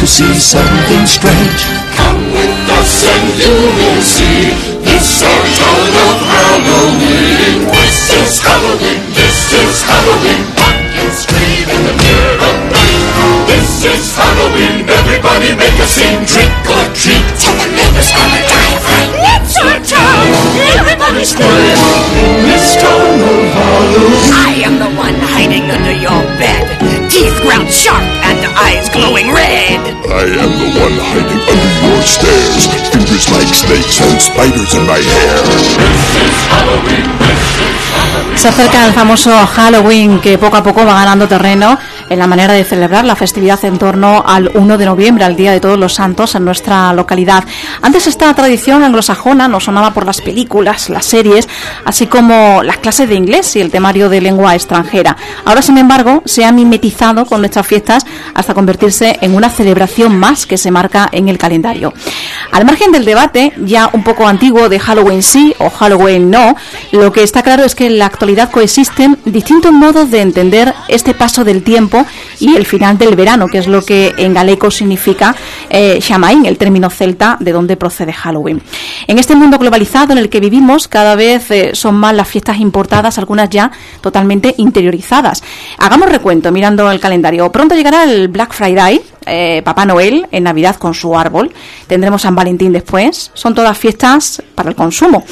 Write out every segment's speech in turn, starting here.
to see something strange. Come with us and you will see. This our town of Halloween. This is Halloween, this is Halloween. Pumpkins scream in the mirror of night. This is Halloween, everybody make a scene. Trick or treat, tell the neighbors gonna die of fright. It's our town, everybody scream. In this town of Halloween. I am the one hiding under your bed. Teeth ground sharp and eyes glowing red. I am the one hiding under your stairs. Fingers like snakes and spiders in my hair. This is Halloween, this is Halloween. Se acerca el famoso Halloween, que poco a poco va ganando terreno en la manera de celebrar la festividad en torno al 1 de noviembre, al Día de Todos los Santos en nuestra localidad. Antes esta tradición anglosajona nos sonaba por las películas, las series, así como las clases de inglés y el temario de lengua extranjera. Ahora, sin embargo, se ha mimetizado con nuestras fiestas hasta convertirse en una celebración más que se marca en el calendario. Al margen del debate, ya un poco antiguo, de Halloween sí o Halloween no, lo que está claro es que en la actualidad coexisten distintos modos de entender este paso del tiempo y el final del verano, que es lo que en galego significa Samhain, el término celta de donde procede Halloween. En este mundo globalizado en el que vivimos, cada vez son más las fiestas importadas, algunas ya totalmente interiorizadas. Hagamos recuento mirando el calendario. Pronto llegará el Black Friday, Papá Noel en Navidad con su árbol, tendremos San Valentín después. Son todas fiestas para el consumo,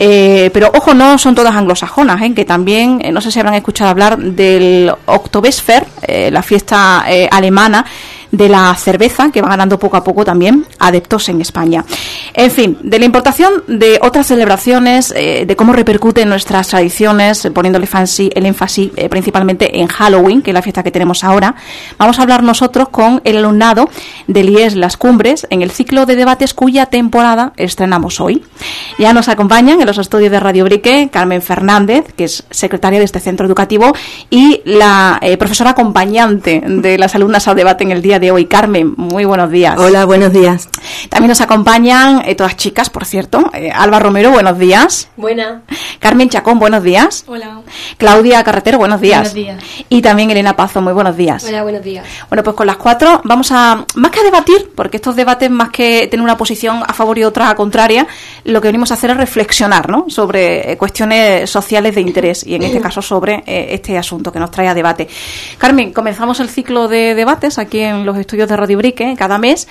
pero ojo, no son todas anglosajonas, que también, no sé si habrán escuchado hablar del Oktoberfest, la fiesta alemana de la cerveza, que va ganando poco a poco también adeptos en España. En fin, de la importación de otras celebraciones, de cómo repercuten nuestras tradiciones, poniéndole el énfasis principalmente en Halloween, que es la fiesta que tenemos ahora, vamos a hablar nosotros con el alumnado del IES Las Cumbres en el ciclo de debates cuya temporada estrenamos hoy. Ya nos acompañan en los estudios de Radio Brique Carmen Fernández, que es secretaria de este centro educativo, y la profesora acompañante de las alumnas al debate en el día de hoy. Carmen, muy buenos días. Hola, buenos días. También nos acompañan todas chicas, por cierto. Alba Romero, buenos días. Buena. Carmen Chacón, buenos días. Hola. Claudia Carretero, buenos días. Buenos días. Y también Elena Pazo, muy buenos días. Hola, buenos días. Bueno, pues con las cuatro vamos a, más que a debatir, porque estos debates, más que tener una posición a favor y otra contraria, lo que venimos a hacer es reflexionar, ¿no?, sobre cuestiones sociales de interés, y en este caso sobre este asunto que nos trae a debate. Carmen, comenzamos el ciclo de debates aquí en los estudios de Radio Brique cada mes,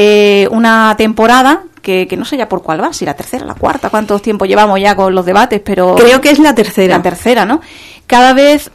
una temporada que no sé ya por cuál va, si la tercera, la cuarta, cuánto tiempo llevamos ya con los debates, pero creo que es la tercera. La tercera, ¿no? Cada vez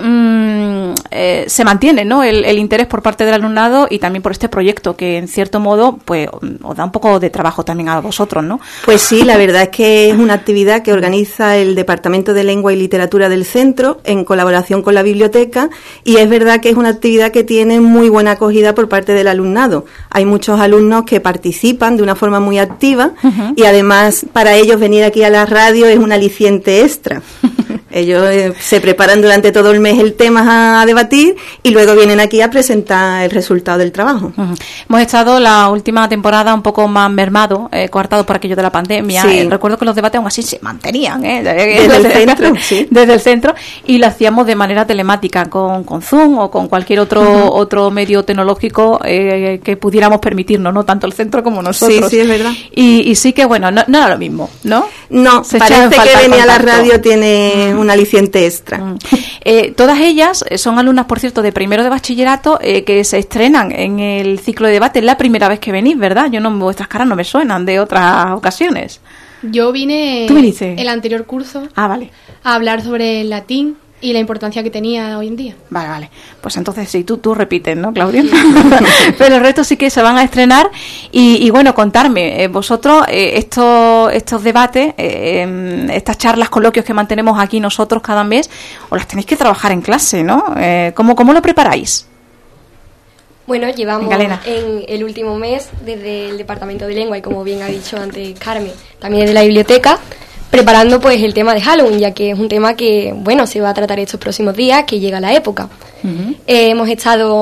se mantiene, ¿no?, el interés por parte del alumnado, y también por este proyecto que en cierto modo pues os da un poco de trabajo también a vosotros, ¿no? Pues sí, la verdad es que es una actividad que organiza el Departamento de Lengua y Literatura del centro en colaboración con la biblioteca, y es verdad que es una actividad que tiene muy buena acogida por parte del alumnado. Hay muchos alumnos que participan de una forma muy activa, y además para ellos venir aquí a la radio es un aliciente extra. Ellos se preparan durante todo el mes el tema a debatir y luego vienen aquí a presentar el resultado del trabajo. Hemos estado la última temporada un poco más mermado, coartado por aquello de la pandemia. Sí. Recuerdo que los debates aún así se mantenían desde el centro, sí. Desde el centro, y lo hacíamos de manera telemática con Zoom o con cualquier otro medio tecnológico que pudiéramos permitirnos, no tanto el centro como nosotros. Sí, es verdad. Y sí que, bueno, no era lo mismo, ¿no? No, se parece que venir a la radio tiene un aliciente extra. Todas ellas son alumnas, por cierto, de primero de bachillerato, que se estrenan en el ciclo de debate. Es la primera vez que venís, ¿verdad? Vuestras caras no me suenan de otras ocasiones. Yo vine el anterior curso vale, a hablar sobre el latín y la importancia que tenía hoy en día. Vale. Pues entonces sí, tú repites, ¿no, Claudia? Pero el resto sí que se van a estrenar. Y bueno, contarme, vosotros, estos debates, estas charlas, coloquios que mantenemos aquí nosotros cada mes, os las tenéis que trabajar en clase, ¿no? ¿Cómo lo preparáis? Bueno, llevamos en el último mes desde el Departamento de Lengua, y como bien ha dicho antes Carmen, también desde la biblioteca, preparando pues el tema de Halloween, ya que es un tema que, bueno, se va a tratar estos próximos días, que llega la época. Hemos estado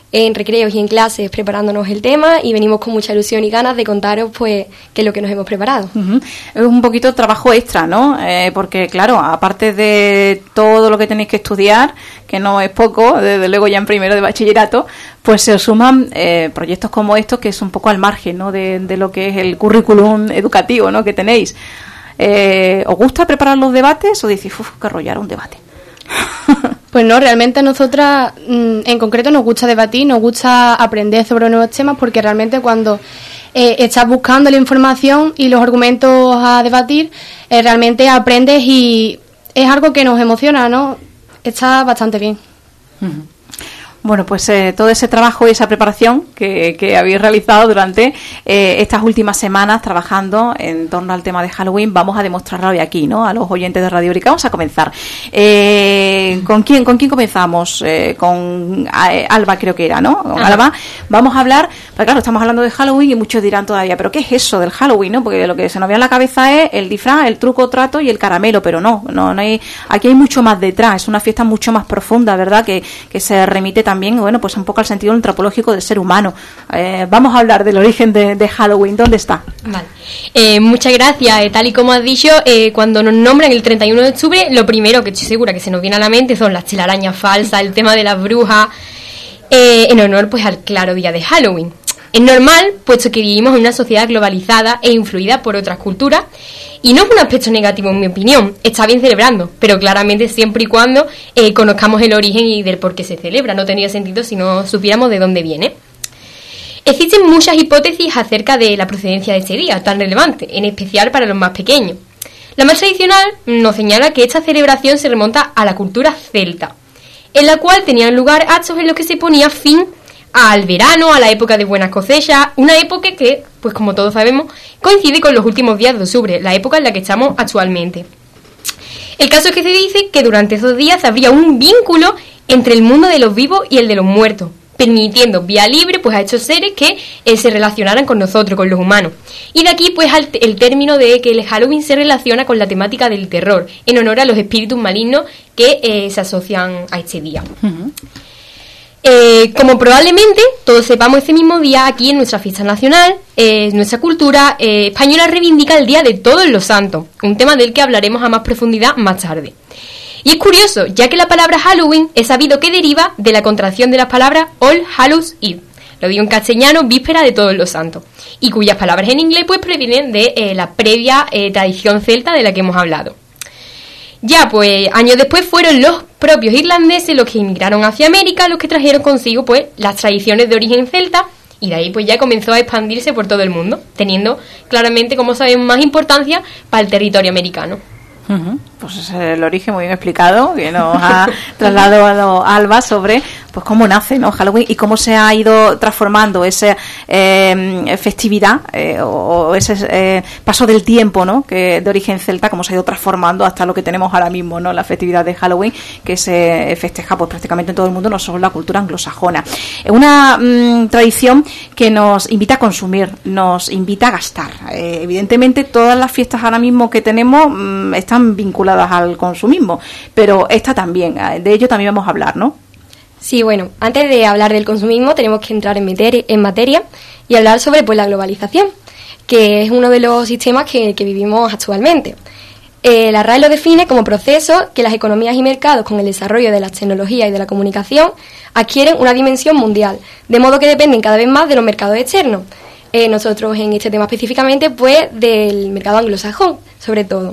en recreos y en clases preparándonos el tema, y venimos con mucha ilusión y ganas de contaros pues qué es lo que nos hemos preparado. Es un poquito trabajo extra, ¿no? Porque claro, aparte de todo lo que tenéis que estudiar, que no es poco, desde luego ya en primero de bachillerato, pues se os suman proyectos como estos, que es un poco al margen, ¿no? de lo que es el currículum educativo, ¿no? que tenéis. ¿Os gusta preparar los debates o decís, qué rollo era un debate? Pues no, realmente a nosotras en concreto nos gusta debatir, nos gusta aprender sobre nuevos temas, porque realmente cuando estás buscando la información y los argumentos a debatir, realmente aprendes y es algo que nos emociona, ¿no? Está bastante bien. Bueno, pues todo ese trabajo y esa preparación que habéis realizado durante estas últimas semanas trabajando en torno al tema de Halloween, vamos a demostrarlo hoy aquí, ¿no? A los oyentes de Radio Úrica. Vamos a comenzar. ¿Con quién comenzamos? Con Alba, creo que era, ¿no? Con Alba. Vamos a hablar, pues claro, estamos hablando de Halloween y muchos dirán todavía, ¿pero qué es eso del Halloween, no? Porque lo que se nos viene a la cabeza es el disfraz, el truco, trato y el caramelo, pero no hay, aquí hay mucho más detrás, es una fiesta mucho más profunda, ¿verdad? Que se remite también, bueno, pues un poco al sentido antropológico del ser humano. Vamos a hablar del origen de Halloween. ¿Dónde está? Vale. Muchas gracias. Tal y como has dicho, cuando nos nombran el 31 de octubre, lo primero que estoy segura que se nos viene a la mente son las telarañas falsas, el tema de las brujas, en honor pues al claro día de Halloween. Es normal, puesto que vivimos en una sociedad globalizada e influida por otras culturas, y no es un aspecto negativo en mi opinión, está bien celebrando, pero claramente siempre y cuando conozcamos el origen y del por qué se celebra. No tendría sentido si no supiéramos de dónde viene. Existen muchas hipótesis acerca de la procedencia de este día, tan relevante, en especial para los más pequeños. La más tradicional nos señala que esta celebración se remonta a la cultura celta, en la cual tenían lugar actos en los que se ponía fin al verano, a la época de buenas cosechas, una época que, pues como todos sabemos, coincide con los últimos días de octubre, la época en la que estamos actualmente. El caso es que se dice que durante esos días habría un vínculo entre el mundo de los vivos y el de los muertos, permitiendo vía libre pues a estos seres que se relacionaran con nosotros, con los humanos. Y de aquí pues el término de que el Halloween se relaciona con la temática del terror, en honor a los espíritus malignos que se asocian a este día. Como probablemente todos sepamos, ese mismo día aquí en nuestra fiesta nacional, nuestra cultura española reivindica el Día de Todos los Santos, un tema del que hablaremos a más profundidad más tarde. Y es curioso, ya que la palabra Halloween es sabido que deriva de la contracción de las palabras All Hallows Eve, lo digo en castellano, víspera de Todos los Santos, y cuyas palabras en inglés pues provienen de la previa tradición celta de la que hemos hablado. Ya, pues, años después fueron los propios irlandeses los que emigraron hacia América, los que trajeron consigo, pues, las tradiciones de origen celta, y de ahí, pues, ya comenzó a expandirse por todo el mundo, teniendo, claramente, como sabemos, más importancia para el territorio americano. Pues ese es el origen muy bien explicado que nos ha trasladado Alba sobre pues cómo nace, ¿no?, Halloween y cómo se ha ido transformando esa festividad o ese paso del tiempo, ¿no?, que de origen celta, cómo se ha ido transformando hasta lo que tenemos ahora mismo, ¿no?, la festividad de Halloween, que se festeja pues prácticamente en todo el mundo, no solo en la cultura anglosajona. Es una tradición que nos invita a consumir, nos invita a gastar. Evidentemente todas las fiestas ahora mismo que tenemos están vinculadas al consumismo, pero esta también, de ello también vamos a hablar, ¿no? Sí, bueno, antes de hablar del consumismo tenemos que entrar en materia y hablar sobre pues la globalización, que es uno de los sistemas que vivimos actualmente. La RAE lo define como proceso que las economías y mercados, con el desarrollo de las tecnologías y de la comunicación, adquieren una dimensión mundial, de modo que dependen cada vez más de los mercados externos. Nosotros en este tema específicamente pues del mercado anglosajón, sobre todo.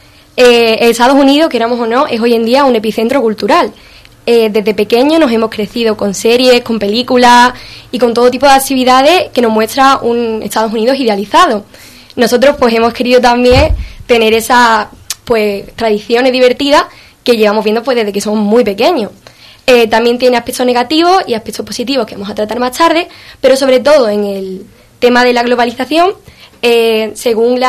Estados Unidos, queramos o no, es hoy en día un epicentro cultural. Desde pequeños nos hemos crecido con series, con películas y con todo tipo de actividades que nos muestra un Estados Unidos idealizado. Nosotros pues hemos querido también tener esas pues tradiciones divertidas que llevamos viendo pues desde que somos muy pequeños. También tiene aspectos negativos y aspectos positivos que vamos a tratar más tarde, pero sobre todo en el tema de la globalización, según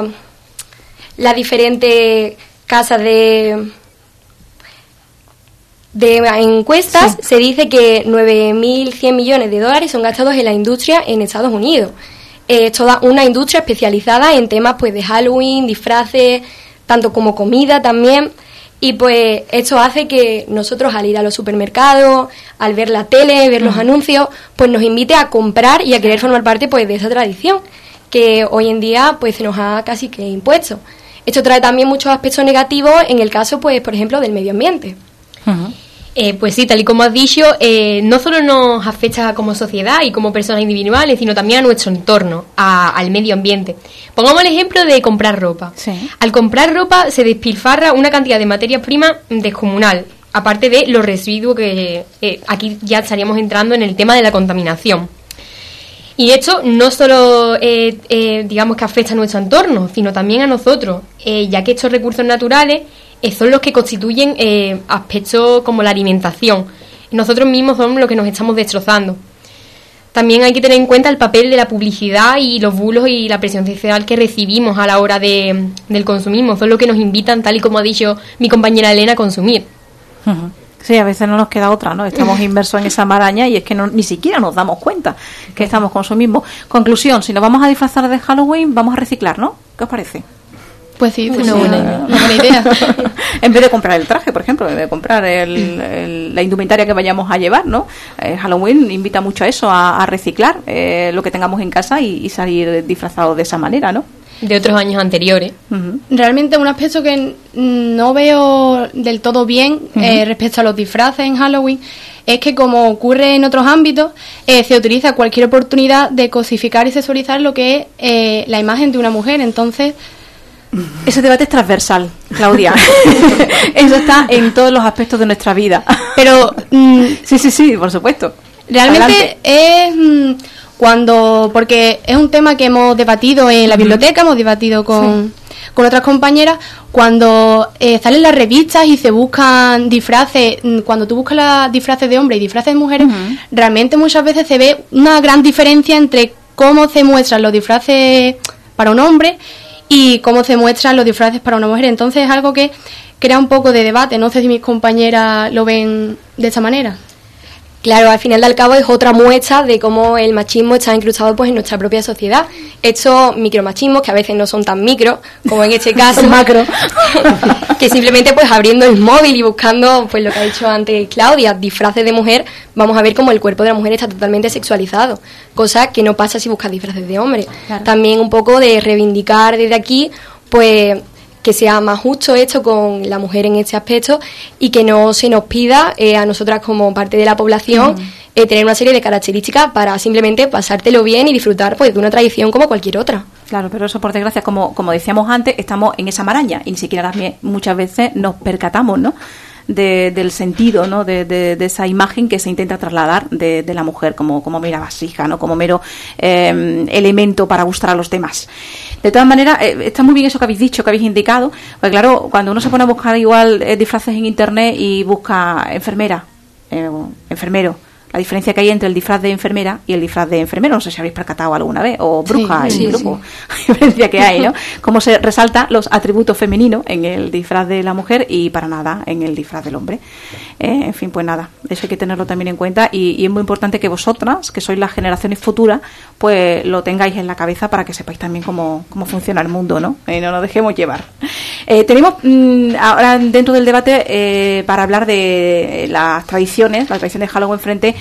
las diferentes casas de encuestas, sí, se dice que 9.100 millones de dólares son gastados en la industria en Estados Unidos. Es toda una industria especializada en temas pues de Halloween, disfraces, tanto como comida también. Y pues esto hace que nosotros al ir a los supermercados, al ver la tele, ver los anuncios, pues nos invite a comprar y a querer formar parte pues de esa tradición que hoy en día pues se nos ha casi que impuesto. Esto trae también muchos aspectos negativos en el caso, pues por ejemplo, del medio ambiente. Pues sí, tal y como has dicho, no solo nos afecta como sociedad y como personas individuales, sino también a nuestro entorno, al medio ambiente. Pongamos el ejemplo de comprar ropa. Sí. Al comprar ropa se despilfarra una cantidad de materias primas descomunal, aparte de los residuos que aquí ya estaríamos entrando en el tema de la contaminación. Y esto no solo, digamos, que afecta a nuestro entorno, sino también a nosotros, ya que estos recursos naturales son los que constituyen aspectos como la alimentación. Nosotros mismos somos los que nos estamos destrozando. También hay que tener en cuenta el papel de la publicidad y los bulos y la presión social que recibimos a la hora del consumismo. Son los que nos invitan, tal y como ha dicho mi compañera Elena, a consumir. Sí, a veces no nos queda otra, ¿no? Estamos inmersos en esa maraña y es que ni siquiera nos damos cuenta que estamos consumiendo. Conclusión, si nos vamos a disfrazar de Halloween, vamos a reciclar, ¿no? ¿Qué os parece? Pues sí, Una buena idea. En vez de comprar el traje, por ejemplo, en vez de comprar la indumentaria que vayamos a llevar, ¿no? Halloween invita mucho a eso, a reciclar lo que tengamos en casa y salir disfrazados de esa manera, ¿no? De otros años anteriores. Realmente un aspecto que no veo del todo bien respecto a los disfraces en Halloween es que, como ocurre en otros ámbitos, se utiliza cualquier oportunidad de cosificar y sexualizar lo que es la imagen de una mujer. Entonces, ese debate es transversal, Claudia. Eso está en todos los aspectos de nuestra vida. Pero sí, por supuesto. Realmente es porque es un tema que hemos debatido en la biblioteca, hemos debatido con otras compañeras, cuando salen las revistas y se buscan disfraces, cuando tú buscas las disfraces de hombres y disfraces de mujeres, realmente muchas veces se ve una gran diferencia entre cómo se muestran los disfraces para un hombre y cómo se muestran los disfraces para una mujer. Entonces es algo que crea un poco de debate. No sé si mis compañeras lo ven de esta manera. Claro, al final del cabo es otra muestra de cómo el machismo está incrustado pues en nuestra propia sociedad. Estos micromachismos, que a veces no son tan micro, como en este caso, macro, que simplemente pues abriendo el móvil y buscando, pues lo que ha dicho antes Claudia, disfraces de mujer, vamos a ver cómo el cuerpo de la mujer está totalmente sexualizado, cosa que no pasa si buscas disfraces de hombre. Claro. También un poco de reivindicar desde aquí, pues, que sea más justo esto con la mujer en este aspecto y que no se nos pida a nosotras como parte de la población tener una serie de características para simplemente pasártelo bien y disfrutar pues de una tradición como cualquier otra. Claro, pero eso por desgracia, como decíamos antes, estamos en esa maraña y ni siquiera muchas veces nos percatamos, ¿no?, del sentido, ¿no?, de esa imagen que se intenta trasladar de la mujer como mera vasija, ¿no?, como mero elemento para gustar a los demás. De todas maneras, está muy bien eso que habéis dicho, que habéis indicado, porque claro, cuando uno se pone a buscar igual disfraces en internet y busca enfermera, enfermero, la diferencia que hay entre el disfraz de enfermera y el disfraz de enfermero, no sé si habéis percatado alguna vez, o bruja, sí, grupo, la diferencia que hay, ¿no? Cómo se resalta los atributos femeninos en el disfraz de la mujer y para nada en el disfraz del hombre. En fin, pues nada, eso hay que tenerlo también en cuenta y es muy importante que vosotras, que sois las generaciones futuras, pues lo tengáis en la cabeza para que sepáis también cómo funciona el mundo, ¿no? No nos dejemos llevar. Tenemos ahora dentro del debate para hablar de las tradiciones de Halloween frente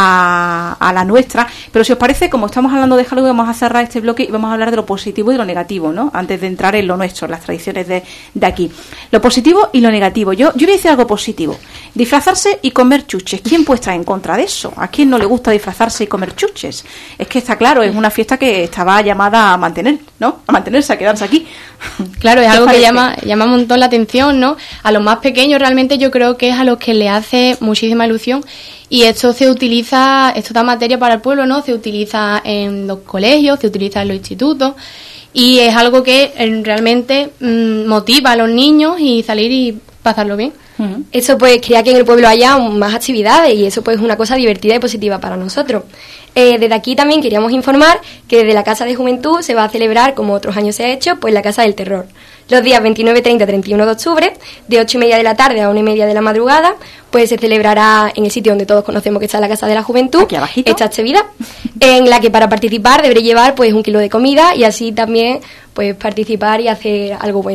a la nuestra, pero si os parece, como estamos hablando de Halloween, vamos a cerrar este bloque y vamos a hablar de lo positivo y de lo negativo, ¿no?, antes de entrar en lo nuestro, las tradiciones de aquí. Lo positivo y lo negativo. Yo voy a decir algo positivo: disfrazarse y comer chuches. ¿Quién puede estar en contra de eso? ¿A quién no le gusta disfrazarse y comer chuches? Es que está claro, es una fiesta que estaba llamada a mantener, ¿no?, a mantenerse, a quedarse aquí. Claro, es algo que llama un montón la atención, ¿no? A los más pequeños realmente yo creo que es a los que le hace muchísima ilusión. Y esto da materia para el pueblo, ¿no? Se utiliza en los colegios, se utiliza en los institutos y es algo que realmente motiva a los niños y salir y pasarlo bien. Eso pues crea que en el pueblo haya más actividades y eso pues es una cosa divertida y positiva para nosotros. Desde aquí también queríamos informar que desde la Casa de Juventud se va a celebrar, como otros años se ha hecho, pues la Casa del Terror. Los días 29, 30 y 31 de octubre, de 8:30 de la tarde a 1:30 de la madrugada, pues se celebrará en el sitio donde todos conocemos que está la Casa de la Juventud, esta actividad, en la que para participar deberé llevar pues 1 kilo de comida y así también pues participar y hacer algo bueno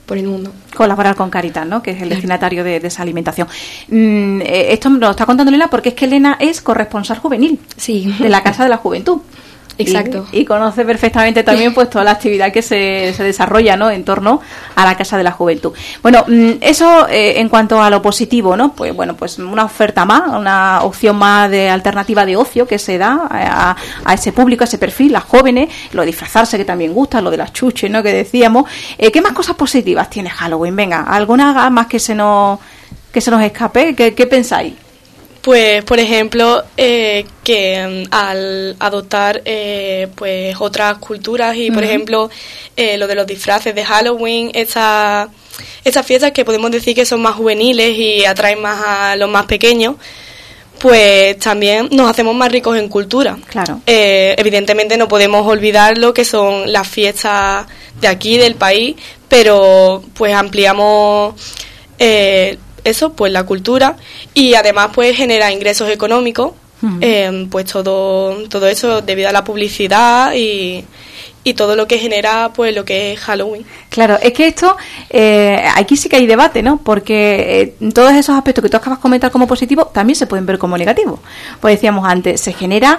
por el mundo. Colaborar con Caritas, ¿no? Que es el destinatario de esa alimentación. Esto me lo está contando Elena porque es que Elena es corresponsal juvenil de la Casa de la Juventud. Exacto. Y conoce perfectamente también pues toda la actividad que se desarrolla, ¿no? En torno a la Casa de la Juventud. Bueno, eso en cuanto a lo positivo, ¿no? Pues bueno, pues una oferta más, una opción más de alternativa de ocio que se da a ese público, a ese perfil, las jóvenes, lo de disfrazarse que también gusta, lo de las chuches, ¿no? Que decíamos. ¿Qué más cosas positivas tiene Halloween? Venga, ¿alguna más que se nos escape? ¿Qué pensáis? Pues, por ejemplo, que al adoptar pues otras culturas y, por ejemplo, lo de los disfraces de Halloween, estas fiestas que podemos decir que son más juveniles y atraen más a los más pequeños, pues también nos hacemos más ricos en cultura. Claro. Evidentemente no podemos olvidar lo que son las fiestas de aquí, del país, pero pues ampliamos eso, pues la cultura, y además pues genera ingresos económicos, pues todo eso debido a la publicidad y todo lo que genera pues lo que es Halloween. Claro, es que esto aquí sí que hay debate, ¿no? Porque todos esos aspectos que tú acabas de comentar como positivo también se pueden ver como negativos. Pues decíamos antes, se genera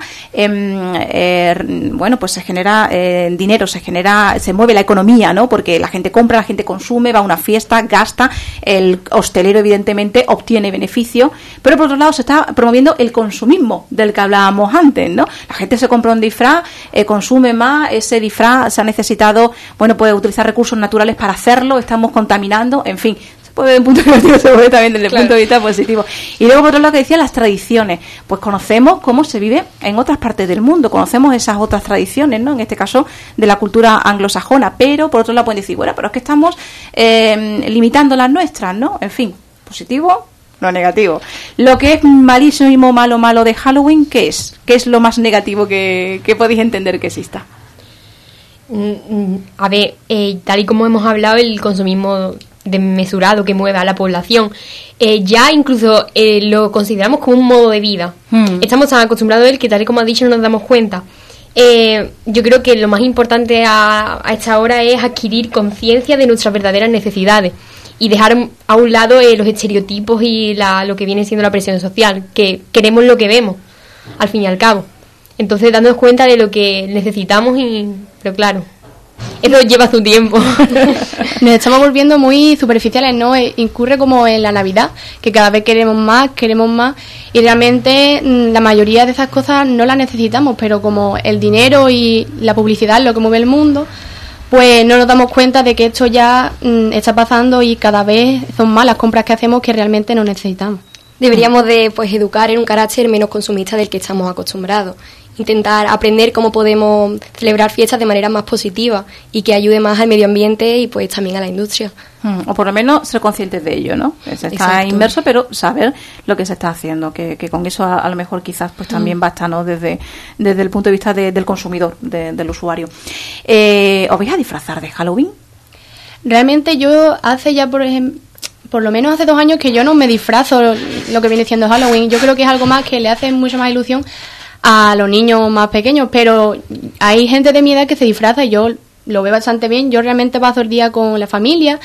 pues se genera dinero, se mueve la economía, ¿no? Porque la gente compra, la gente consume, va a una fiesta, gasta, el hostelero evidentemente obtiene beneficio, pero por otro lado se está promoviendo el consumismo del que hablábamos antes, ¿no? La gente se compra un disfraz, consume más, ese disfraz se ha necesitado, bueno, pues utilizar recursos naturales para hacerlo, estamos contaminando, en fin, se puede ver desde un punto negativo, se puede ver también desde el punto de vista positivo. Y luego por otro lado que decía las tradiciones, pues conocemos cómo se vive en otras partes del mundo, conocemos esas otras tradiciones, ¿no? En este caso de la cultura anglosajona, pero por otro lado pueden decir, bueno, pero es que estamos limitando las nuestras, ¿no? En fin, positivo, no negativo. Lo que es malísimo, malo de Halloween, ¿qué es? ¿Qué es lo más negativo que podéis entender que exista? A ver, tal y como hemos hablado, el consumismo desmesurado que mueve a la población, ya incluso lo consideramos como un modo de vida. Estamos tan acostumbrados a él que, tal y como has dicho, no nos damos cuenta. Yo creo que lo más importante a esta hora es adquirir conciencia de nuestras verdaderas necesidades y dejar a un lado los estereotipos y lo que viene siendo la presión social, que queremos lo que vemos, al fin y al cabo. Entonces, dándonos cuenta de lo que necesitamos pero claro, eso lleva su tiempo. Nos estamos volviendo muy superficiales, ¿no? Incurre como en la Navidad, que cada vez queremos más, y realmente la mayoría de esas cosas no las necesitamos, pero como el dinero y la publicidad es lo que mueve el mundo, pues no nos damos cuenta de que esto ya está pasando y cada vez son más las compras que hacemos que realmente no necesitamos. Deberíamos de pues educar en un carácter menos consumista del que estamos acostumbrados. Intentar aprender cómo podemos celebrar fiestas de manera más positiva y que ayude más al medio ambiente y pues también a la industria. O por lo menos ser conscientes de ello, ¿no? Se está inmerso, pero saber lo que se está haciendo, que con eso a lo mejor quizás pues también basta, ¿no? Desde el punto de vista del consumidor, del usuario. ¿Os vais a disfrazar de Halloween? Realmente yo hace ya, por lo menos hace 2 años que yo no me disfrazo lo que viene siendo Halloween. Yo creo que es algo más que le hace mucha más ilusión a los niños más pequeños, pero hay gente de mi edad que se disfraza y yo lo veo bastante bien. Yo realmente paso el día con la familia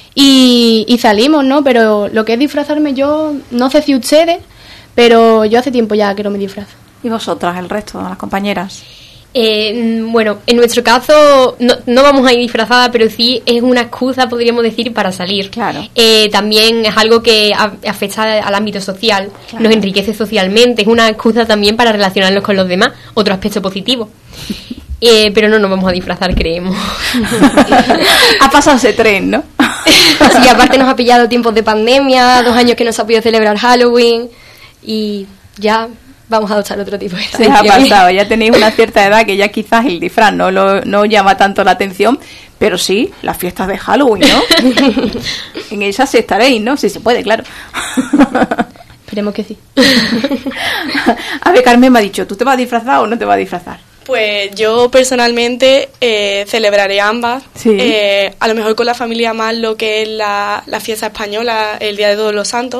y salimos, ¿no? Pero lo que es disfrazarme, yo no sé si ustedes, pero yo hace tiempo ya que no me disfrazo. ¿Y vosotras, el resto, las compañeras? Bueno, en nuestro caso no vamos a ir disfrazadas, pero sí es una excusa, podríamos decir, para salir. Claro. También es algo que afecta al ámbito social, claro. Nos enriquece socialmente, es una excusa también para relacionarnos con los demás, otro aspecto positivo. Pero no nos vamos a disfrazar, creemos. Ha pasado ese tren, ¿no? Sí, aparte nos ha pillado tiempos de pandemia, 2 años que no se ha podido celebrar Halloween y ya vamos a adoptar otro tipo de Se ha pasado, ya tenéis una cierta edad que ya quizás el disfraz no llama tanto la atención, pero sí, las fiestas de Halloween, ¿no? En esas sí estaréis, ¿no? Si se puede, claro. Esperemos que sí. A ver, Carmen me ha dicho, ¿tú te vas a disfrazar o no te vas a disfrazar? Pues yo personalmente celebraré ambas, sí. A lo mejor con la familia más lo que es la fiesta española, el Día de Todos los Santos,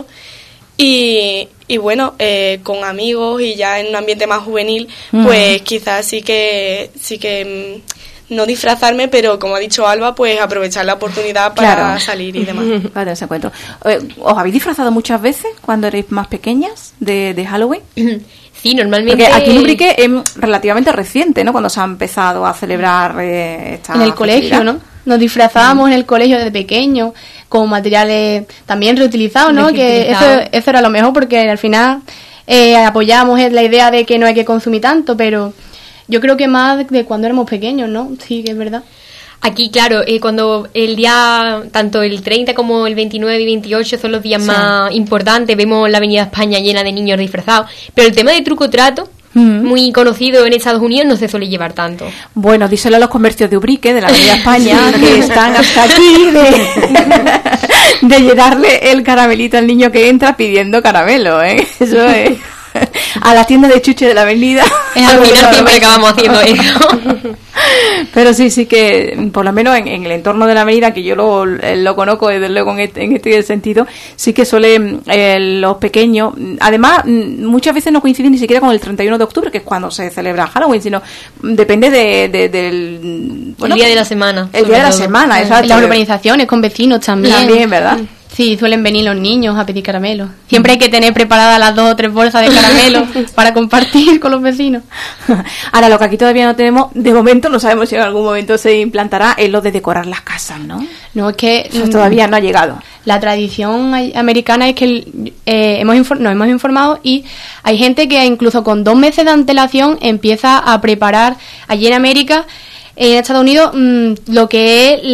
y bueno, con amigos y ya en un ambiente más juvenil, pues quizás sí que no disfrazarme, pero como ha dicho Alba, pues aprovechar la oportunidad para salir y demás. Para ese encuentro. ¿Os habéis disfrazado muchas veces cuando erais más pequeñas de Halloween? Sí, normalmente... Porque aquí en Ubrique es relativamente reciente, ¿no? Cuando se ha empezado a celebrar esta en el colegio, ¿no? Nos disfrazábamos en el colegio desde pequeños con materiales también reutilizados, ¿no? Que eso era lo mejor, porque al final apoyábamos la idea de que no hay que consumir tanto, pero yo creo que más de cuando éramos pequeños, ¿no? Sí, que es verdad. Aquí, claro, cuando el día, tanto el 30 como el 29 y 28 son los días más importantes, vemos la Avenida España llena de niños disfrazados, pero el tema de truco trato, muy conocido en Estados Unidos, no se suele llevar tanto. Bueno, díselo a los comercios de Ubrique, de la Avenida España, que están hasta aquí de darle el caramelito al niño que entra pidiendo caramelo, ¿eh? Eso es... A la tienda de chuche de la avenida. Al final siempre acabamos haciendo eso. Pero sí que, por lo menos en el entorno de la avenida, que yo lo conozco desde luego en este sentido, sí que suelen los pequeños, además muchas veces no coinciden ni siquiera con el 31 de octubre, que es cuando se celebra Halloween, sino depende del... Bueno, el día de la semana. El día de la semana, exacto. Las urbanizaciones con vecinos también. ¿Verdad? Sí, suelen venir los niños a pedir caramelo. Siempre hay que tener preparadas las 2 o 3 bolsas de caramelo para compartir con los vecinos. Ahora, lo que aquí todavía no tenemos, de momento, no sabemos si en algún momento se implantará, es lo de decorar las casas, ¿no? No, es que... Eso todavía no ha llegado. La tradición americana es que nos hemos informado y hay gente que incluso con 2 meses de antelación empieza a preparar allí en América, en Estados Unidos, lo que es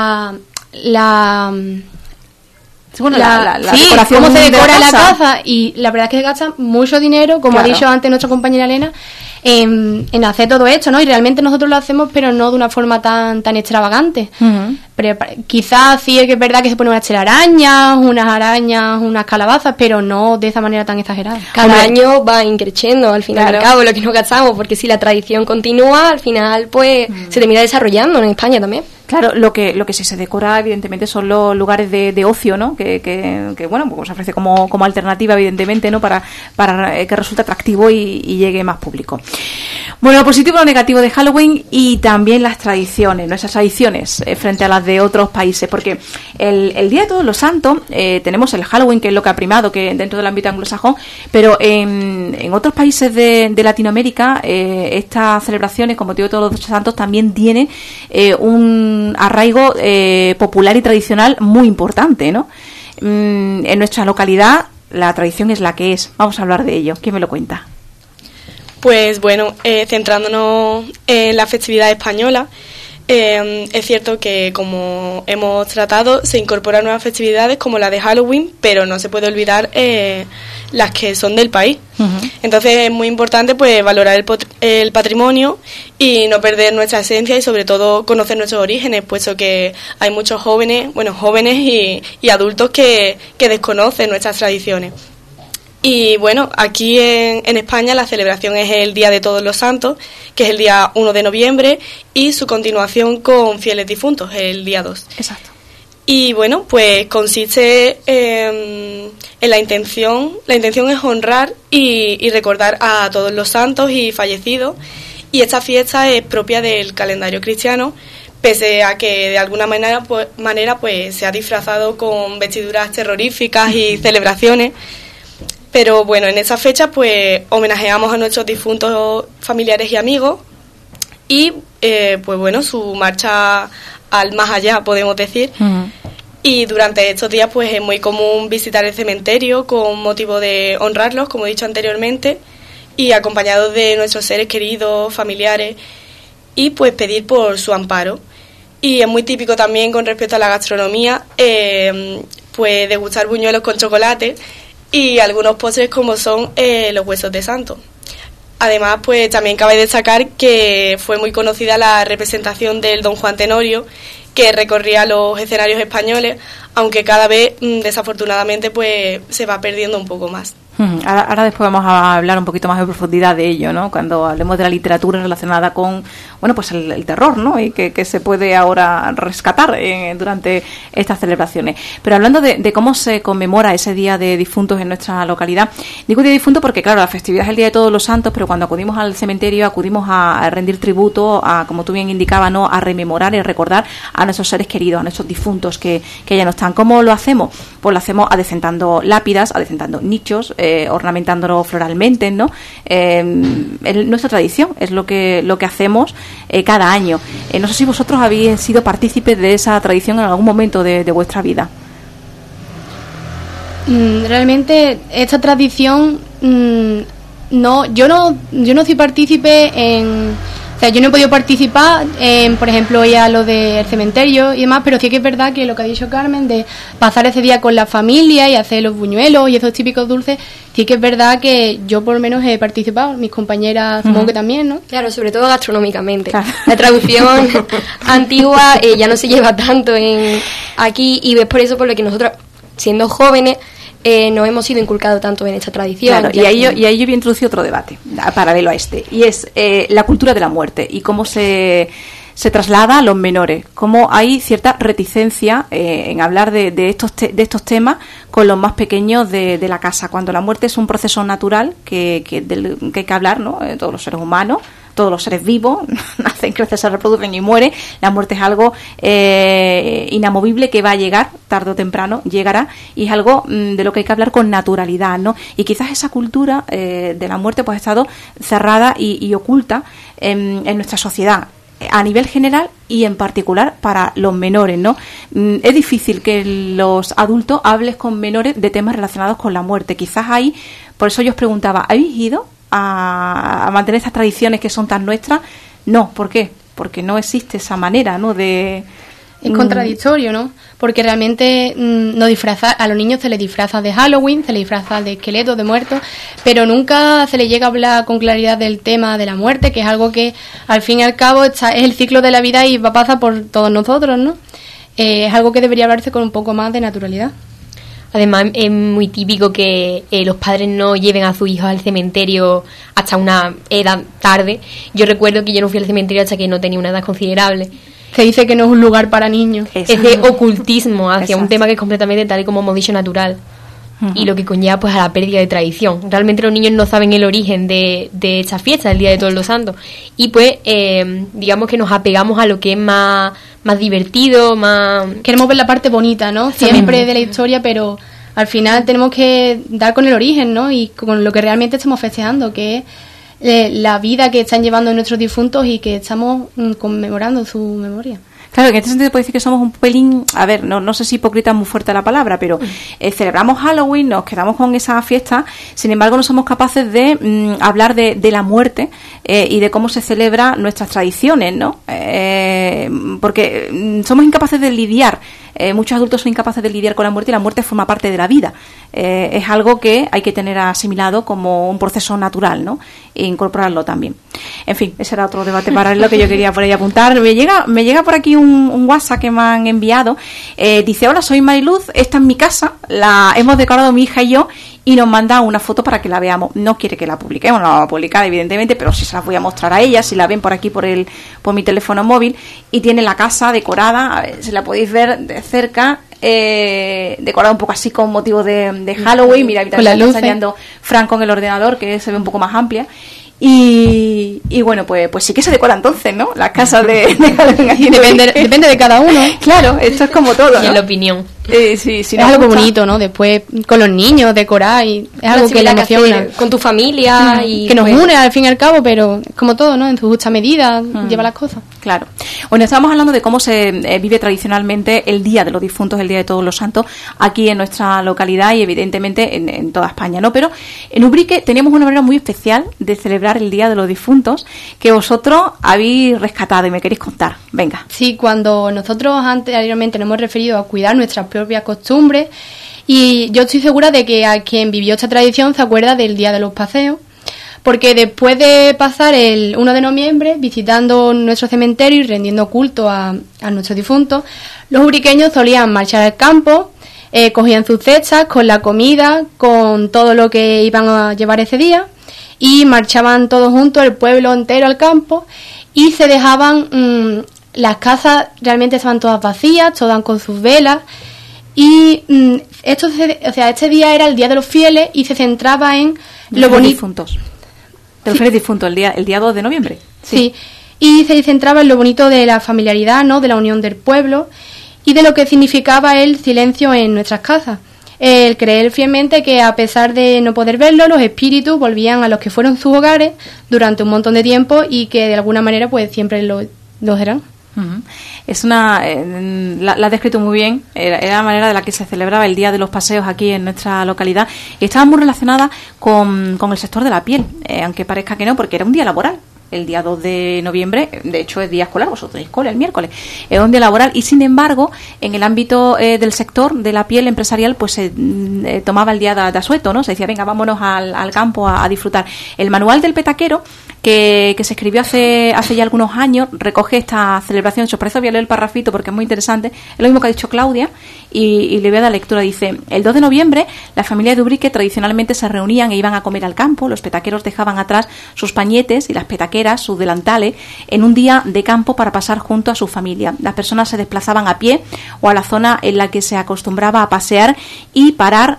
Bueno, sí, decoración cómo se decora la casa. casa, y la verdad es que se gasta mucho dinero, como ha dicho antes nuestra compañera Elena, en hacer todo esto, ¿no? Y realmente nosotros lo hacemos, pero no de una forma tan extravagante. Quizás sí es que es verdad que se ponen unas telarañas, unas calabazas, pero no de esa manera tan exagerada. Cada año va increciendo al final y al cabo lo que nos gastamos, porque si la tradición continúa, al final pues se termina desarrollando en España también. Claro, lo que sí se decora evidentemente son los lugares de ocio, ¿no? Que bueno, pues se ofrece como alternativa evidentemente, ¿no? Para que resulte atractivo y llegue más público. Bueno, lo positivo y lo negativo de Halloween y también las tradiciones, nuestras tradiciones frente a las de otros países, porque el Día de Todos los Santos tenemos el Halloween, que es lo que ha primado que dentro del ámbito anglosajón, pero en otros países de Latinoamérica estas celebraciones con motivo de Todos los Santos también tienen un arraigo popular y tradicional muy importante, ¿no? En nuestra localidad la tradición es la que es. Vamos a hablar de ello. ¿Quién me lo cuenta? Pues bueno, centrándonos en la festividad española, es cierto que, como hemos tratado, se incorporan nuevas festividades como la de Halloween, pero no se puede olvidar las que son del país. Entonces es muy importante pues valorar el patrimonio y no perder nuestra esencia, y sobre todo conocer nuestros orígenes, puesto que hay muchos jóvenes y adultos que desconocen nuestras tradiciones. Y bueno, aquí en España la celebración es el Día de Todos los Santos, que es el día 1 de noviembre, y su continuación con Fieles Difuntos, el día 2. Exacto. Y bueno, pues consiste en la intención. La intención es honrar y recordar a todos los santos y fallecidos, y esta fiesta es propia del calendario cristiano, pese a que de alguna manera pues se ha disfrazado con vestiduras terroríficas y celebraciones. Pero bueno, en esa fecha pues homenajeamos a nuestros difuntos familiares y amigos, y pues bueno, su marcha al más allá, podemos decir. Y durante estos días pues es muy común visitar el cementerio con motivo de honrarlos, como he dicho anteriormente, y acompañados de nuestros seres queridos, familiares, y pues pedir por su amparo. Y es muy típico también, con respecto a la gastronomía, pues degustar buñuelos con chocolate y algunos postres como son los huesos de santo. Además, pues también cabe destacar que fue muy conocida la representación del Don Juan Tenorio, que recorría los escenarios españoles, aunque cada vez desafortunadamente pues se va perdiendo un poco más. Ahora después vamos a hablar un poquito más de profundidad de ello, ¿no? Cuando hablemos de la literatura relacionada con, bueno, pues el terror, ¿no? Y que se puede ahora rescatar durante estas celebraciones. Pero hablando de cómo se conmemora ese Día de Difuntos en nuestra localidad, digo Día de Difuntos porque, claro, la festividad es el Día de Todos los Santos, pero cuando acudimos al cementerio acudimos a rendir tributo, como tú bien indicabas, ¿no? A rememorar y recordar a nuestros seres queridos, a nuestros difuntos que ya no están. ¿Cómo lo hacemos? Pues lo hacemos adecentando lápidas, adecentando nichos, ornamentándolo floralmente, ¿no? Nuestra tradición es lo que hacemos cada año. No sé si vosotros habéis sido partícipes de esa tradición en algún momento de vuestra vida. Realmente esta tradición yo no soy partícipe o sea, yo no he podido participar en, por ejemplo, ir a lo del cementerio y demás, pero sí que es verdad que lo que ha dicho Carmen, de pasar ese día con la familia y hacer los buñuelos y esos típicos dulces, sí que es verdad que yo por lo menos he participado, mis compañeras supongo que también, ¿no? Claro, sobre todo gastronómicamente. Claro. La traducción antigua ya no se lleva tanto aquí, y es por eso por lo que nosotros, siendo jóvenes, nos hemos sido inculcados tanto en esta tradición. Claro, y ahí yo voy a introducir otro debate paralelo a este, y es la cultura de la muerte y cómo se traslada a los menores, cómo hay cierta reticencia en hablar de estos temas con los más pequeños de la casa, cuando la muerte es un proceso natural que hay que hablar, ¿no? Todos los seres humanos, todos los seres vivos, nacen, crecen, se reproducen y mueren. La muerte es algo inamovible que va a llegar, tarde o temprano llegará, y es algo de lo que hay que hablar con naturalidad, ¿no? Y quizás esa cultura de la muerte pues ha estado cerrada y oculta en nuestra sociedad, a nivel general y en particular para los menores, ¿no? Es difícil que los adultos hables con menores de temas relacionados con la muerte. Quizás ahí, por eso yo os preguntaba, ¿habéis ido a mantener estas tradiciones que son tan nuestras? No, ¿por qué? Porque no existe esa manera, ¿no? Es contradictorio, ¿no? Porque realmente a los niños se les disfraza de Halloween, se les disfraza de esqueletos, de muertos, pero nunca se les llega a hablar con claridad del tema de la muerte, que es algo que al fin y al cabo es el ciclo de la vida y va a pasar por todos nosotros, ¿no? Es algo que debería hablarse con un poco más de naturalidad. Además, es muy típico que los padres no lleven a sus hijos al cementerio hasta una edad tarde. Yo recuerdo que yo no fui al cementerio hasta que no tenía una edad considerable. Se dice que no es un lugar para niños. Es de ocultismo hacia un tema que es completamente, tal y como hemos dicho, natural. Y lo que conlleva pues a la pérdida de tradición. Realmente los niños no saben el origen de esta fiesta, el Día de Todos los Santos. Y pues, digamos que nos apegamos a lo que es más divertido, más... Queremos ver la parte bonita, ¿no? Siempre de la historia, pero al final tenemos que dar con el origen, ¿no? Y con lo que realmente estamos festejando, que es la vida que están llevando nuestros difuntos y que estamos conmemorando su memoria. Claro, que en este sentido puede decir que somos un pelín, a ver, no sé si hipócrita es muy fuerte la palabra, pero celebramos Halloween, nos quedamos con esa fiesta, sin embargo no somos capaces de hablar de la muerte y de cómo se celebra nuestras tradiciones, ¿no? Porque somos incapaces de lidiar, muchos adultos son incapaces de lidiar con la muerte y la muerte forma parte de la vida. Es algo que hay que tener asimilado como un proceso natural, ¿no? E incorporarlo también. En fin, ese era otro debate paralelo que yo quería por ahí apuntar. Me llega por aquí un WhatsApp que me han enviado. Dice: hola, soy Mariluz, esta es mi casa, la hemos decorado mi hija y yo, y nos manda una foto para que la veamos. No quiere que la publiquemos, no la va a publicar evidentemente, pero sí se las voy a mostrar a ella, si la ven por aquí por mi teléfono móvil. Y tiene la casa decorada, a ver si la podéis ver de cerca, decorada un poco así con motivo de Halloween. Mira, ahorita está enseñando Fran con el ordenador, que se ve un poco más amplia. Y bueno, pues sí que se decora entonces, ¿no? Las casas de Halloween. Depende de cada uno. Claro, esto es como todo, ¿no? Y en la opinión. Sí, es algo bonito, ¿no? Después con los niños decorar, y es algo que le emociona. Con tu familia y que nos une al fin y al cabo, pero como todo, ¿no? En su justa medida lleva las cosas. Claro. Bueno, estábamos hablando de cómo se vive tradicionalmente el Día de los Difuntos, el Día de Todos los Santos, aquí en nuestra localidad y evidentemente en toda España, ¿no? Pero en Ubrique tenemos una manera muy especial de celebrar el Día de los Difuntos que vosotros habéis rescatado y me queréis contar. Venga. Sí, cuando nosotros anteriormente nos hemos referido a cuidar nuestras propias costumbres, y yo estoy segura de que a quien vivió esta tradición se acuerda del Día de los Paseos, porque después de pasar el 1 de noviembre visitando nuestro cementerio y rendiendo culto a nuestros difuntos, los ubriqueños solían marchar al campo, cogían sus cestas con la comida, con todo lo que iban a llevar ese día, y marchaban todos juntos, el pueblo entero al campo, y se dejaban, las casas realmente estaban todas vacías, todas con sus velas, y este día era el Día de los Fieles y se centraba en lo bonito. Difuntos. De los fieles difuntos, el día 2 de noviembre. Sí, y se centraba en lo bonito de la familiaridad, ¿no?, de la unión del pueblo y de lo que significaba el silencio en nuestras casas. El creer fielmente que a pesar de no poder verlo, los espíritus volvían a los que fueron sus hogares durante un montón de tiempo y que de alguna manera pues siempre lo eran. Uh-huh. Es la has descrito muy bien. Era la manera de la que se celebraba el Día de los Paseos aquí en nuestra localidad, y estaba muy relacionada con el sector de la piel, aunque parezca que no, porque era un día laboral. El día 2 de noviembre, de hecho es día escolar, vosotros tenéis cole el miércoles, es un día laboral, y sin embargo en el ámbito del sector de la piel empresarial pues se tomaba el día de asueto, ¿no? Se decía, venga, vámonos al campo a disfrutar. El manual del petaquero que se escribió hace ya algunos años recoge esta celebración. Si os parece, voy a leer el parrafito porque es muy interesante, es lo mismo que ha dicho Claudia, y le voy a dar lectura. Dice: el 2 de noviembre las familias de Ubrique tradicionalmente se reunían e iban a comer al campo. Los petaqueros dejaban atrás sus pañetes y las petaqueras sus delantales en un día de campo para pasar junto a su familia. Las personas se desplazaban a pie o a la zona en la que se acostumbraba a pasear y parar.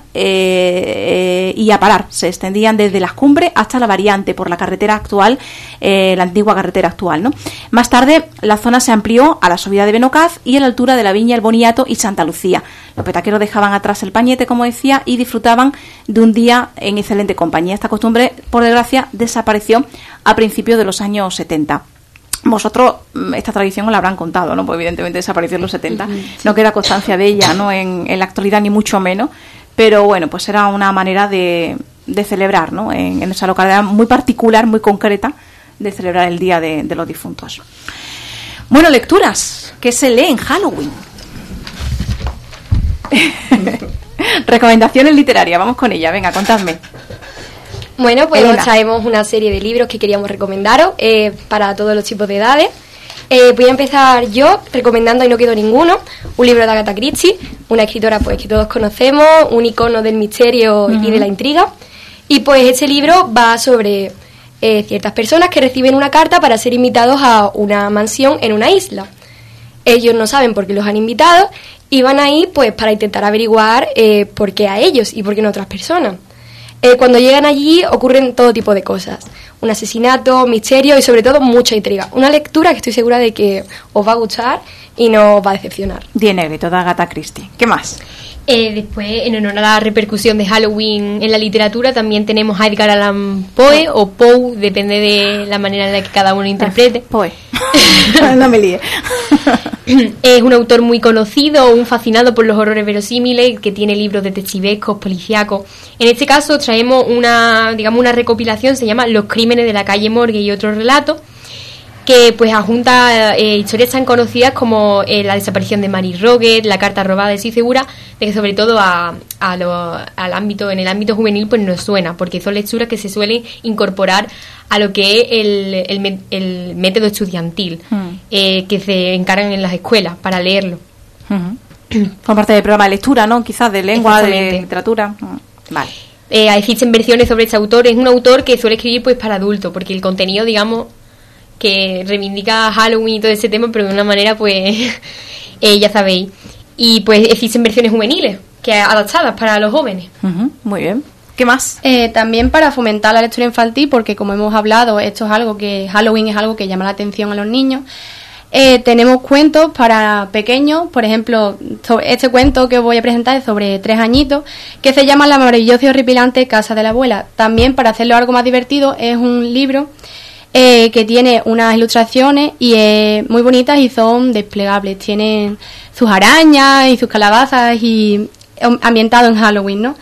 Se extendían desde las cumbres hasta la variante por la carretera actual, la antigua carretera actual, ¿no? Más tarde la zona se amplió a la subida de Benocaz y a la altura de la Viña, el Boniato y Santa Lucía. Los petaqueros dejaban atrás el pañete, como decía, y disfrutaban de un día en excelente compañía. Esta costumbre, por desgracia, desapareció a principios de los años 70. Vosotros esta tradición os la habrán contado, ¿no? Pues evidentemente desapareció en los 70. Sí. No queda constancia de ella, ¿no?, en la actualidad, ni mucho menos. Pero bueno, pues era una manera de celebrar, ¿no?, en esa localidad muy particular, muy concreta, de celebrar el Día de los Difuntos. Bueno, lecturas. ¿Qué se lee en Halloween? Recomendaciones literarias, vamos con ella, venga, contadme. Bueno, pues os traemos una serie de libros que queríamos recomendaros para todos los tipos de edades. Voy a empezar yo recomendando, y no quedó ninguno, un libro de Agatha Christie, una escritora pues que todos conocemos, un icono del misterio y de la intriga. Y pues este libro va sobre ciertas personas que reciben una carta para ser invitados a una mansión en una isla. Ellos no saben por qué los han invitado y van ahí pues para intentar averiguar por qué a ellos y por qué no a otras personas. Cuando llegan allí ocurren todo tipo de cosas. Un asesinato, misterio y sobre todo mucha intriga. Una lectura que estoy segura de que os va a gustar y no os va a decepcionar. Die Negrito de Agatha Christie. ¿Qué más? Después, en honor a la repercusión de Halloween en la literatura, también tenemos a Edgar Allan Poe o Poe, depende de la manera en la que cada uno interprete. Poe. No me líe. Es un autor muy conocido, un fascinado por los horrores verosímiles, que tiene libros detectivescos, policíacos. En este caso traemos una recopilación, se llama Los crímenes de la calle Morgue y otros relatos, que pues adjunta historias tan conocidas como la desaparición de Mary Roget, la carta robada. Estoy segura de que sobre todo en el ámbito juvenil pues nos suena, porque son lecturas que se suelen incorporar a lo que es el método estudiantil, que se encargan en las escuelas para leerlo. Por parte del programa de lectura, ¿no? Quizás de lengua, de literatura. Vale. Existen versiones sobre este autor. Es un autor que suele escribir pues para adultos, porque el contenido, digamos, que reivindica Halloween y todo ese tema, pero de una manera pues ya sabéis. Y pues existen versiones juveniles que adaptadas para los jóvenes. Muy bien. ¿Qué más? También para fomentar la lectura infantil, porque como hemos hablado, esto es algo que Halloween es algo que llama la atención a los niños. Tenemos cuentos para pequeños, por ejemplo, este cuento que os voy a presentar es sobre 3 añitos, que se llama La maravillosa y horripilante casa de la abuela. También, para hacerlo algo más divertido, es un libro que tiene unas ilustraciones y muy bonitas y son desplegables. Tienen sus arañas y sus calabazas y ambientado en Halloween, ¿no?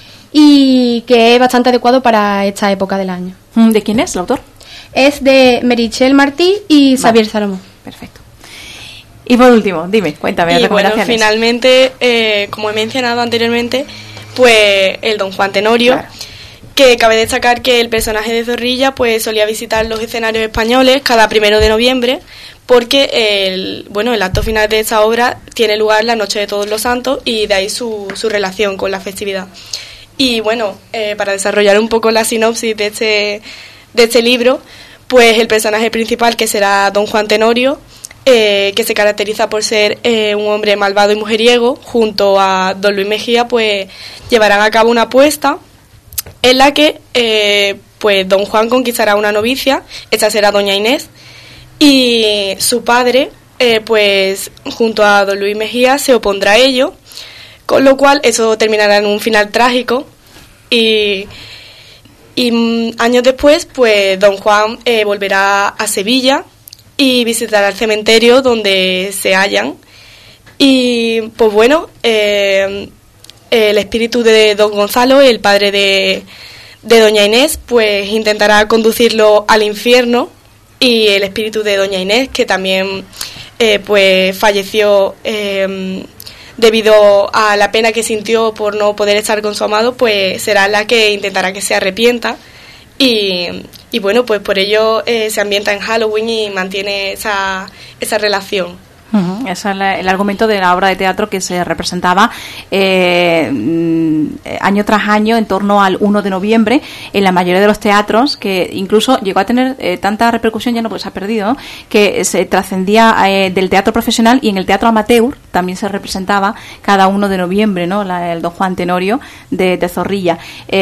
Y que es bastante adecuado para esta época del año. ¿De quién es el autor? Es de Meritxell Martí y Xavier Salomón. Perfecto. Y por último, dime, cuéntame. Y bueno, finalmente, como he mencionado anteriormente, pues el Don Juan Tenorio. Claro. que cabe destacar que el personaje de Zorrilla pues solía visitar los escenarios españoles cada 1 de noviembre, porque el acto final de esta obra tiene lugar la noche de Todos los Santos, y de ahí su relación con la festividad. Y bueno, para desarrollar un poco la sinopsis de este libro, pues el personaje principal, que será Don Juan Tenorio, que se caracteriza por ser un hombre malvado y mujeriego, junto a Don Luis Mejía, pues llevarán a cabo una apuesta en la que pues Don Juan conquistará a una novicia. Esta será Doña Inés, y su padre pues junto a Don Luis Mejía se opondrá a ello, con lo cual eso terminará en un final trágico. Y años después pues Don Juan volverá a Sevilla y visitará el cementerio donde se hallan, y pues bueno, el espíritu de Don Gonzalo, el padre de Doña Inés, pues intentará conducirlo al infierno, y el espíritu de Doña Inés, que también pues falleció debido a la pena que sintió por no poder estar con su amado, pues será la que intentará que se arrepienta, y bueno, pues por ello se ambienta en Halloween y mantiene esa relación. Ese es el argumento de la obra de teatro que se representaba año tras año en torno al 1 de noviembre en la mayoría de los teatros, que incluso llegó a tener tanta repercusión, ya no, pues se ha perdido, ¿no?, que se trascendía del teatro profesional, y en el teatro amateur también se representaba cada 1 de noviembre, ¿no?, el Don Juan Tenorio de Zorrilla.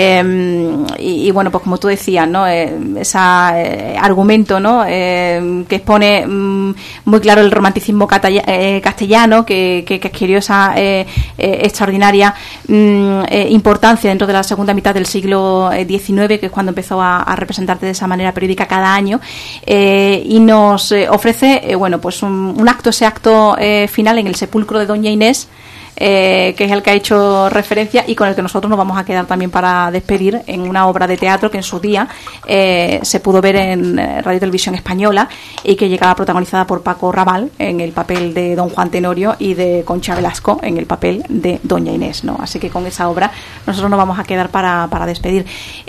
Y bueno, pues como tú decías, ¿no?, ese argumento, ¿no?, que expone muy claro el romanticismo castellano, que adquirió esa extraordinaria importancia dentro de la segunda mitad del siglo XIX, que es cuando empezó a representarse de esa manera periódica cada año, y nos ofrece bueno, pues ese acto final en el sepulcro de Doña Inés, que es el que ha hecho referencia y con el que nosotros nos vamos a quedar también para despedir, en una obra de teatro que en su día se pudo ver en Radio Televisión Española, y que llegaba protagonizada por Paco Raval en el papel de Don Juan Tenorio y de Concha Velasco en el papel de Doña Inés, ¿no? Así que con esa obra nosotros nos vamos a quedar para despedir.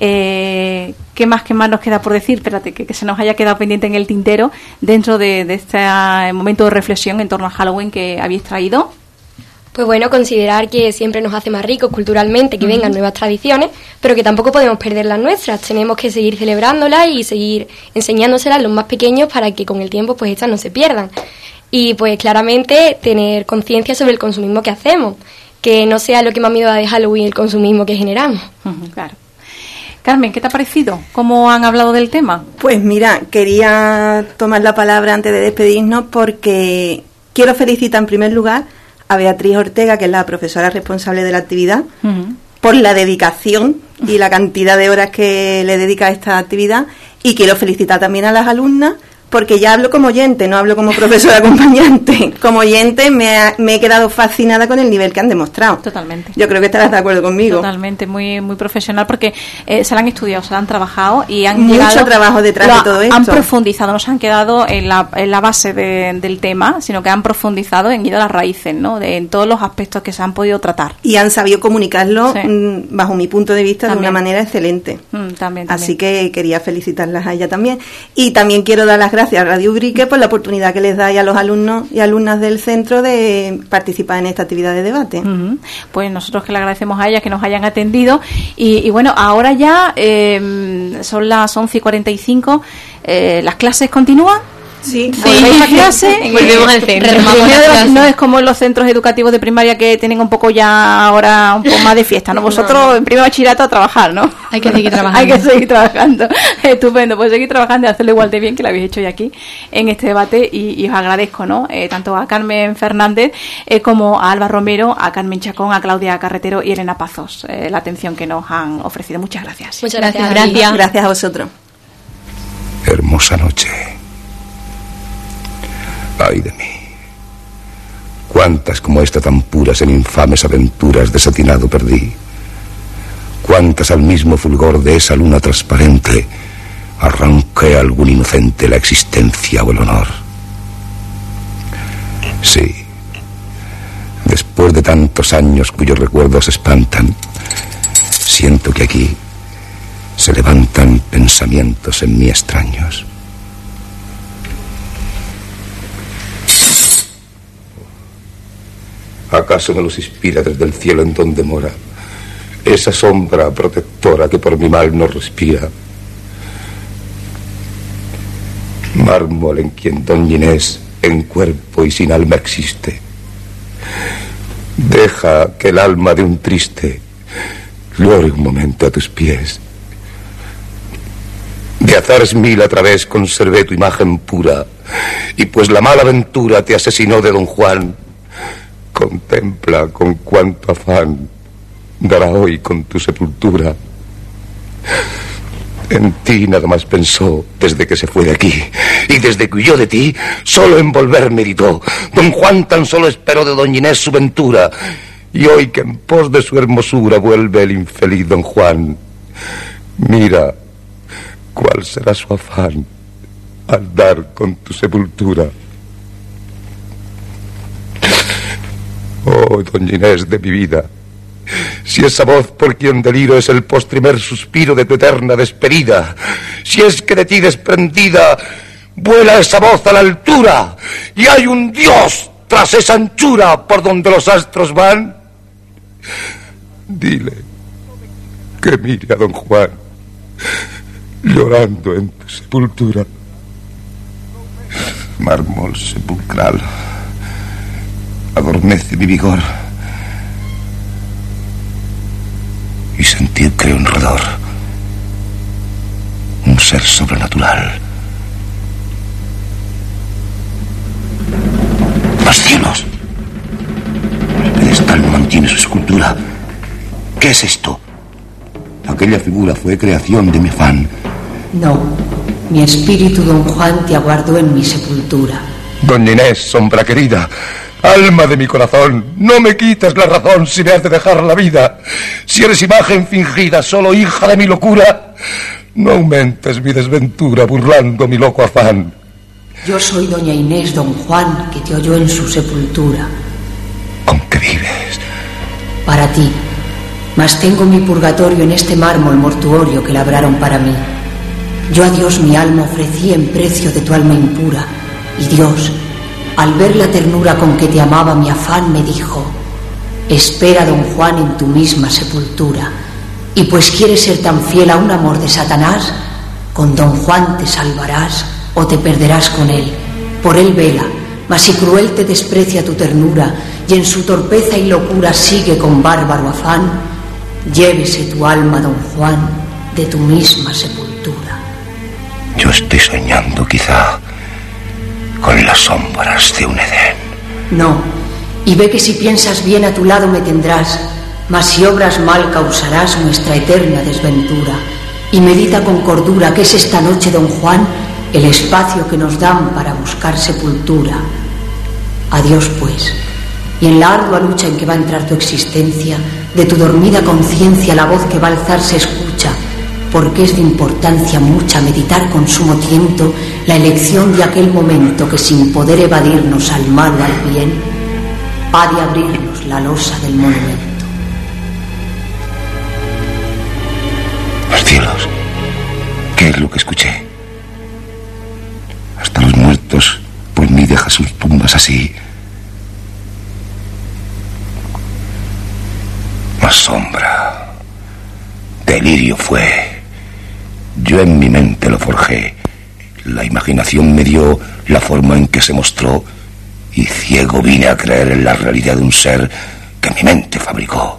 ¿Qué más nos queda por decir? Espérate, que se nos haya quedado pendiente en el tintero dentro de este momento de reflexión en torno a Halloween que habéis traído. Pues bueno, considerar que siempre nos hace más ricos culturalmente que vengan nuevas tradiciones, pero que tampoco podemos perder las nuestras. Tenemos que seguir celebrándolas y seguir enseñándoselas a los más pequeños para que con el tiempo pues estas no se pierdan. Y pues claramente tener conciencia sobre el consumismo que hacemos, que no sea lo que más miedo da de Halloween el consumismo que generamos. Claro. Carmen, ¿qué te ha parecido? ¿Cómo han hablado del tema? Pues mira, quería tomar la palabra antes de despedirnos porque quiero felicitar en primer lugar a Beatriz Ortega, que es la profesora responsable de la actividad, por la dedicación y la cantidad de horas que le dedica a esta actividad, y quiero felicitar también a las alumnas, porque ya hablo como oyente, no hablo como profesora acompañante. Como oyente me he quedado fascinada con el nivel que han demostrado. Totalmente. Yo creo que estarás de acuerdo conmigo. Totalmente, muy muy profesional, porque se la han estudiado, se la han trabajado y han mucho trabajo detrás de todo esto. Han profundizado, no se han quedado en la base del tema, sino que han profundizado en ir a las raíces, ¿no?, en todos los aspectos que se han podido tratar. Y han sabido comunicarlo, bajo mi punto de vista, también, de una manera excelente. También. Así que quería felicitarlas a ella también. Y también quiero dar las gracias a Radio Ubrique por la oportunidad que les da a los alumnos y alumnas del centro de participar en esta actividad de debate. Pues nosotros que le agradecemos a ellas que nos hayan atendido, y bueno, ahora ya son las 11:45, las clases continúan. Sí, volvéis a clase, volvemos al centro. No es como en los centros educativos de primaria, que tienen un poco ya ahora un poco más de fiesta, ¿no? Vosotros en primer bachillerato a trabajar, ¿no? Hay que seguir trabajando. Hay que seguir trabajando. Estupendo, pues seguir trabajando y hacerlo igual de bien que lo habéis hecho hoy aquí en este debate, y os agradezco, ¿no? Tanto a Carmen Fernández como a Alba Romero, a Carmen Chacón, a Claudia Carretero y Elena Pazos, la atención que nos han ofrecido. Muchas gracias. Muchas gracias. Gracias a vosotros. Hermosa noche. Ay de mí. Cuántas como esta tan puras en infames aventuras desatinado perdí. Cuántas al mismo fulgor de esa luna transparente arranqué a algún inocente la existencia o el honor. Sí, después de tantos años cuyos recuerdos espantan, siento que aquí, se levantan pensamientos en mí extraños. ¿Acaso me los inspira desde el cielo en donde mora esa sombra protectora que por mi mal no respira? Mármol en quien doña Inés en cuerpo y sin alma existe. Deja que el alma de un triste llore un momento a tus pies. De azares mil a través conservé tu imagen pura, y pues la mala ventura te asesinó de don Juan, contempla con cuánto afán dará hoy con tu sepultura. En ti nada más pensó desde que se fue de aquí, y desde que huyó de ti solo en volver meditó. Don Juan tan solo esperó de doña Inés su ventura, y hoy que en pos de su hermosura vuelve el infeliz don Juan, mira cuál será su afán al dar con tu sepultura. Oh, doña Inés de mi vida, si esa voz por quien deliro es el postrimer suspiro de tu eterna despedida, si es que de ti desprendida vuela esa voz a la altura y hay un Dios tras esa anchura por donde los astros van, dile que mire a don Juan llorando en tu sepultura. Mármol sepulcral adormece mi vigor, y sentir creo en redor un ser sobrenatural. ¡Los cielos! El pedestal no mantiene su escultura. ¿Qué es esto? Aquella figura fue creación de mi afán. No, mi espíritu, don Juan, te aguardó en mi sepultura. Doña Inés, sombra querida, alma de mi corazón, no me quites la razón si me has de dejar la vida. Si eres imagen fingida, solo hija de mi locura, no aumentes mi desventura burlando mi loco afán. Yo soy doña Inés, don Juan, que te oyó en su sepultura. ¿Con qué vives? Para ti, mas tengo mi purgatorio en este mármol mortuorio que labraron para mí. Yo a Dios mi alma ofrecí en precio de tu alma impura, y Dios, al ver la ternura con que te amaba mi afán, me dijo: espera, don Juan, en tu misma sepultura, y pues quieres ser tan fiel a un amor de Satanás, con don Juan te salvarás o te perderás con él. Por él vela, mas si cruel te desprecia tu ternura y en su torpeza y locura sigue con bárbaro afán, llévese tu alma, don Juan, de tu misma sepultura. Yo estoy soñando quizá con las sombras de un Edén. No, y ve que si piensas bien a tu lado me tendrás, mas si obras mal causarás nuestra eterna desventura. Y medita con cordura que es esta noche, don Juan, el espacio que nos dan para buscar sepultura. Adiós, pues, y en la ardua lucha en que va a entrar tu existencia, de tu dormida conciencia la voz que va a alzar se escucha, porque es de importancia mucha meditar con sumo tiento la elección de aquel momento que sin poder evadirnos al mal o al bien, ha de abrirnos la losa del monumento. Los cielos, ¿qué es lo que escuché? Hasta los muertos por mí deja sus tumbas así. Más sombra, delirio fue. Yo en mi mente lo forjé. La imaginación me dio la forma en que se mostró, y ciego vine a creer en la realidad de un ser que mi mente fabricó.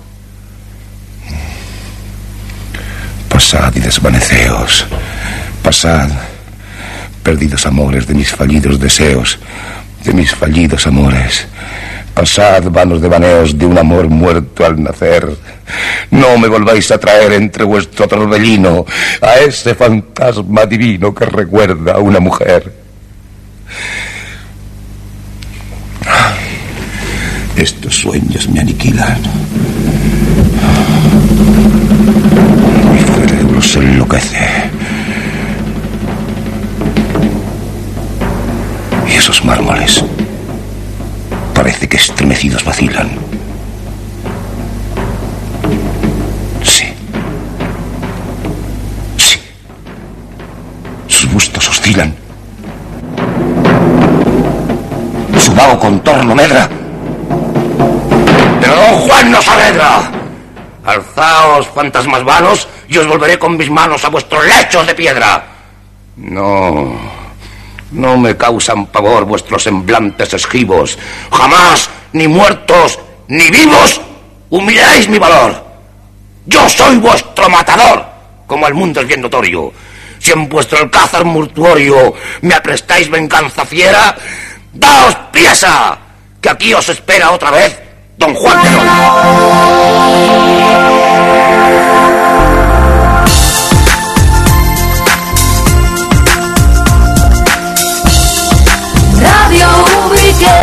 Pasad y desvaneceos, pasad, perdidos amores de mis fallidos deseos, de mis fallidos amores. Pasad, vanos devaneos de un amor muerto al nacer. No me volváis a traer entre vuestro torbellino a ese fantasma divino que recuerda a una mujer. Estos sueños me aniquilan. Mi cerebro se enloquece. Y esos mármoles parece que estremecidos vacilan. Sí, vigilan. Sudao contorno medra. Pero don Juan no Saavedra. Alzaos, fantasmas vanos, y os volveré con mis manos a vuestros lechos de piedra. No me causan pavor vuestros semblantes esquivos. Jamás, ni muertos, ni vivos, humillaréis mi valor. Yo soy vuestro matador, como el mundo es bien notorio. Si en vuestro alcázar mortuorio me aprestáis venganza fiera, daos priesa, que aquí os espera otra vez don Juan de León.